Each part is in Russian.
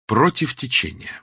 Против течения.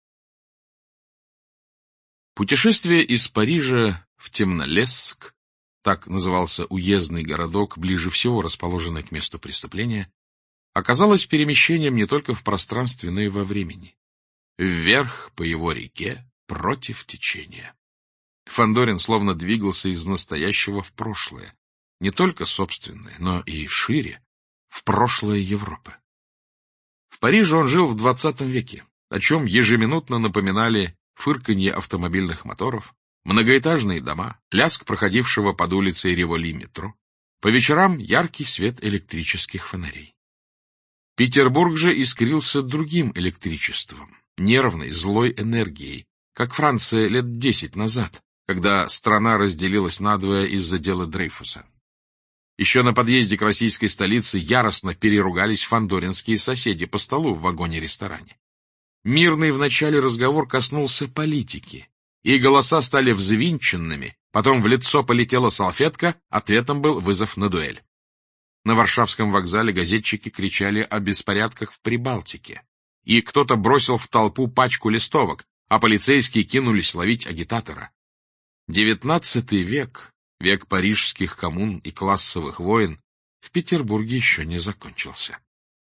Путешествие из Парижа в Темнолесск, так назывался уездный городок, ближе всего расположенный к месту преступления, оказалось перемещением не только в пространстве, но и во времени. Вверх по его реке, против течения. Фандорин словно двигался из настоящего в прошлое, не только собственное, но и шире, в прошлое Европы. В Париже он жил в 20 веке, о чем ежеминутно напоминали фырканье автомобильных моторов, многоэтажные дома, лязг проходившего под улицей Риволи метро, по вечерам яркий свет электрических фонарей. Петербург же искрился другим электричеством, нервной, злой энергией, как Франция лет 10 назад, когда страна разделилась надвое из-за дела Дрейфуса. Еще на подъезде к российской столице яростно переругались фандоринские соседи по столу в вагоне-ресторане. Мирный вначале разговор коснулся политики, и голоса стали взвинченными, потом в лицо полетела салфетка, ответом был вызов на дуэль. На Варшавском вокзале газетчики кричали о беспорядках в Прибалтике, и кто-то бросил в толпу пачку листовок, а полицейские кинулись ловить агитатора. 19 век, век парижских коммун и классовых войн, в Петербурге еще не закончился.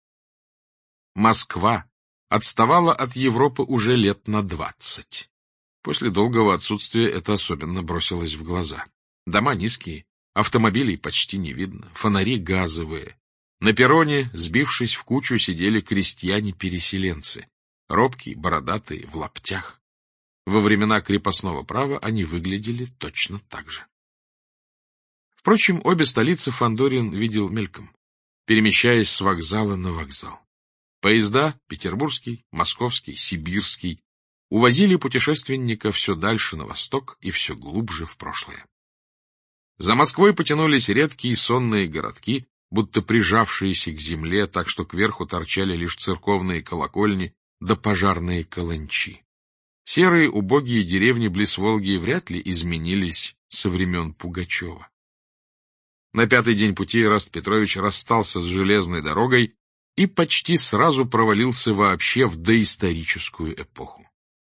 Москва отставала от Европы уже лет на 20. После долгого отсутствия это особенно бросилось в глаза. Дома низкие, автомобилей почти не видно, фонари газовые. На перроне, сбившись в кучу, сидели крестьяне-переселенцы, робкие, бородатые, в лаптях. Во времена крепостного права они выглядели точно так же. Впрочем, обе столицы Фандорин видел мельком, перемещаясь с вокзала на вокзал. Поезда — петербургский, московский, сибирский — увозили путешественника все дальше на восток и все глубже в прошлое. За Москвой потянулись редкие сонные городки, будто прижавшиеся к земле, так что кверху торчали лишь церковные колокольни да пожарные каланчи. Серые убогие деревни близ Волги вряд ли изменились со времен Пугачева. На 5-й день пути Эраст Петрович расстался с железной дорогой и почти сразу провалился вообще в доисторическую эпоху.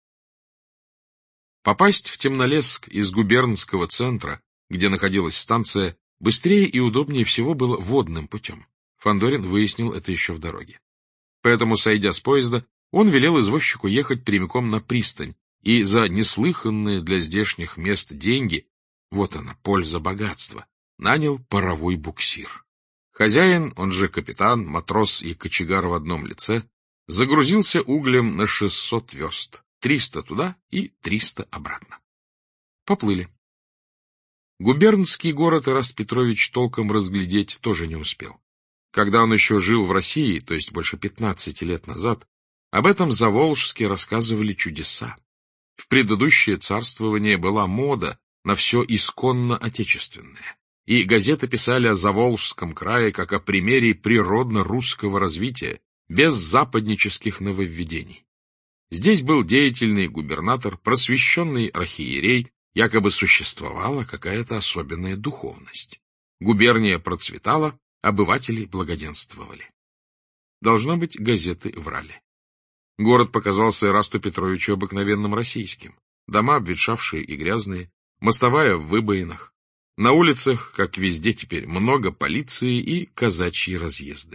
Попасть в Темнолесск из губернского центра, где находилась станция, быстрее и удобнее всего было водным путем. Фандорин выяснил это еще в дороге. Поэтому, сойдя с поезда, он велел извозчику ехать прямиком на пристань, и за неслыханные для здешних мест деньги, вот она, польза богатства, нанял паровой буксир. Хозяин, он же капитан, матрос и кочегар в одном лице, загрузился углем на 600 верст, 300 туда и 300 обратно. Поплыли. Губернский город Эраст Петрович толком разглядеть тоже не успел. Когда он еще жил в России, то есть больше 15 лет назад, об этом заволжске рассказывали чудеса. В предыдущее царствование была мода на все исконно отечественное, и газеты писали о Заволжском крае как о примере природно-русского развития, без западнических нововведений. Здесь был деятельный губернатор, просвещенный архиерей, якобы существовала какая-то особенная духовность. Губерния процветала, обыватели благоденствовали. Должно быть, газеты врали. Город показался Эрасту Петровичу обыкновенным российским. Дома обветшавшие и грязные, мостовая в выбоинах. На улицах, как везде теперь, много полиции и казачьи разъезды.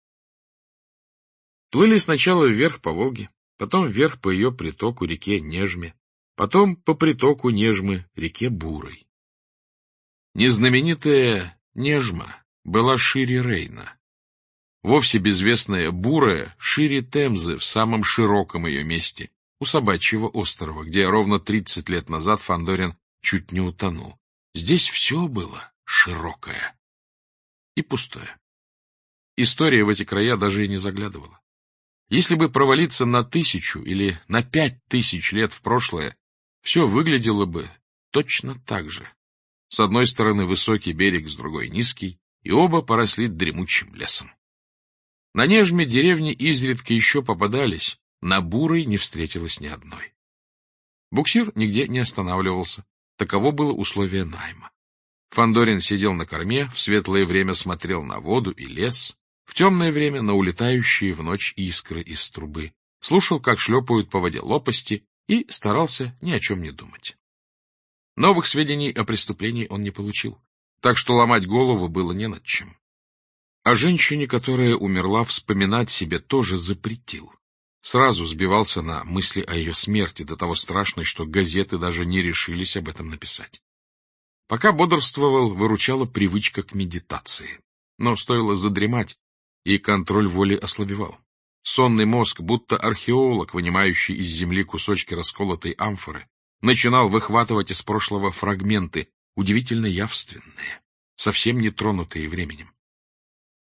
Плыли сначала вверх по Волге, потом вверх по ее притоку реке Нежме, потом по притоку Нежмы реке Бурой. Незнаменитая Нежма была шире Рейна. Вовсе безвестная Бурая шире Темзы в самом широком ее месте, у Собачьего острова, где ровно 30 лет назад Фандорин чуть не утонул. Здесь все было широкое и пустое. История в эти края даже и не заглядывала. Если бы провалиться на 1000 или на 5000 лет в прошлое, все выглядело бы точно так же. С одной стороны высокий берег, с другой низкий, и оба поросли дремучим лесом. На Нежме деревни изредка еще попадались, на Бурой не встретилось ни одной. Буксир нигде не останавливался, таково было условие найма. Фандорин сидел на корме, в светлое время смотрел на воду и лес, в темное время на улетающие в ночь искры из трубы. слушал, как шлепают по воде лопасти, и старался ни о чем не думать. Новых сведений о преступлении он не получил, так что ломать голову было не над чем. О женщине, которая умерла, вспоминать себе тоже запретил. Сразу сбивался на мысли о ее смерти, до того страшной, что газеты даже не решились об этом написать. Пока бодрствовал, выручала привычка к медитации. Но стоило задремать, и контроль воли ослабевал. Сонный мозг, будто археолог, вынимающий из земли кусочки расколотой амфоры, начинал выхватывать из прошлого фрагменты, удивительно явственные, совсем не тронутые временем.